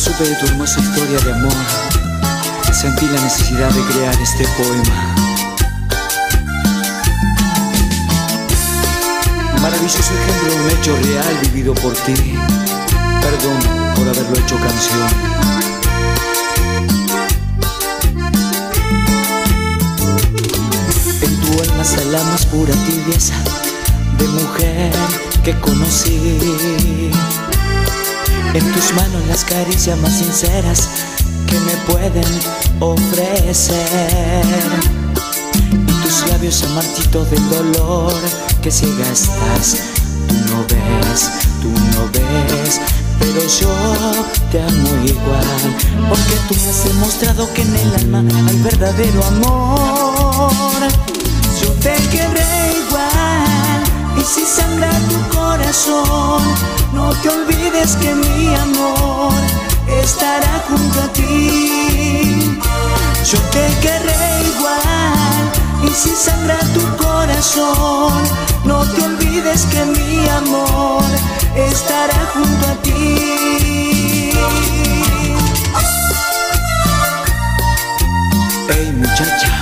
supe de tu hermosa historia de amor, sentí la necesidad de crear este poema. Maravilloso ejemplo de un hecho real vivido por ti. Perdón por haberlo hecho canción. En tu alma está la más pura tibieza de mujer que conocí. En tus manos las caricias más sinceras que me pueden ofrecer. Y tus labios amartitos del dolor que ciega estás. Tú no ves, pero yo te amo igual, porque tú me has demostrado que en el alma hay verdadero amor. Yo te querré igual, y si sangra tu corazón, no te olvides que mi amor estará junto a ti. Yo te querré igual, y si sangra tu corazón, no te olvides que mi amor estará junto a ti. Hey muchacha,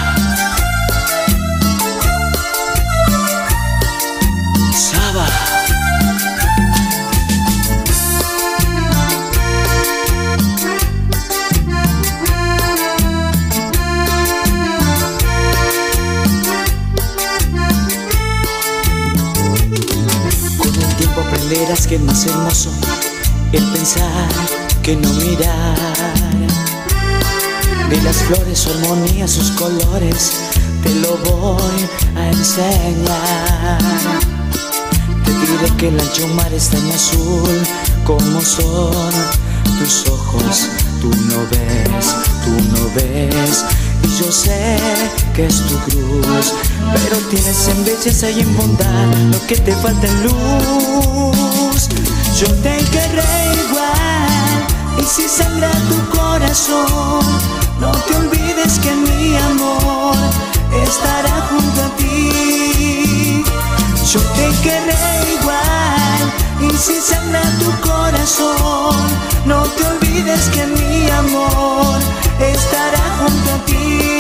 Saba. Aprenderás que es más hermoso el pensar que no mirar. De las flores su armonía, sus colores, te lo voy a enseñar. Te diré que el ancho mar es tan azul como son tus ojos. Tú no ves, y yo sé que es tu cruz, pero tienes en belleza y en bondad lo que te falta en luz. Yo te querré igual, y si sangra tu corazón, no te olvides que mi amor estará junto a ti. Yo te querré igual, y si sangra tu corazón, no te olvides que mi amor estará junto a ti.